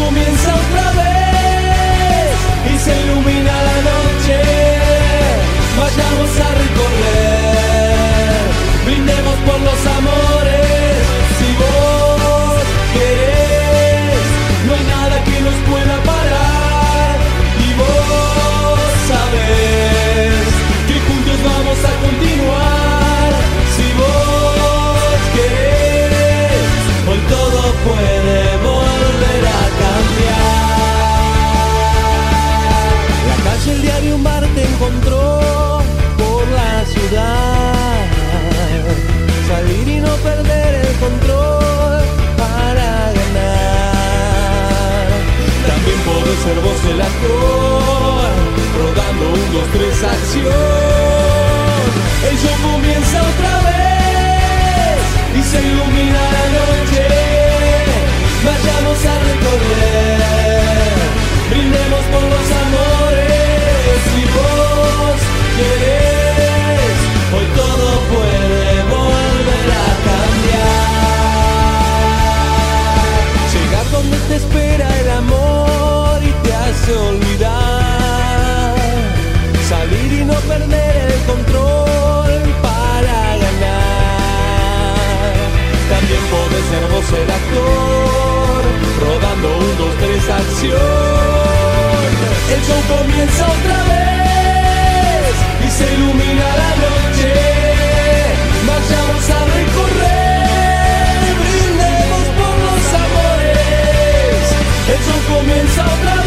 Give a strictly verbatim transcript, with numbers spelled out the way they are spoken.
comienza otra vez y se ilumina la noche. Vayamos a recorrer, brindemos por los amores. Si vos querés, no hay nada que nos pueda parar. Y vos sabés que juntos vamos a continuar. Si vos querés, hoy todo puede volver a cambiar. La calle, el diario, un bar te encontró por la ciudad. Salir y no perder el control para ganar. También podés ser vos el actor, rodando un, dos, tres, acción. El show comienza otra vez y se ilumina la noche. Vayamos a recorrer, brindemos por los amores. Si vos querés, hoy todo puede volver a cambiar. Llegar donde te espera el amor y te hace olvidar. Salir y no perder el control para ganar. También podés ser vos el actor, rodando un, dos, tres, acción. El show comienza otra vez y se ilumina la noche. Vayamos a recorrer, brindemos por los amores. El show comienza otra vez.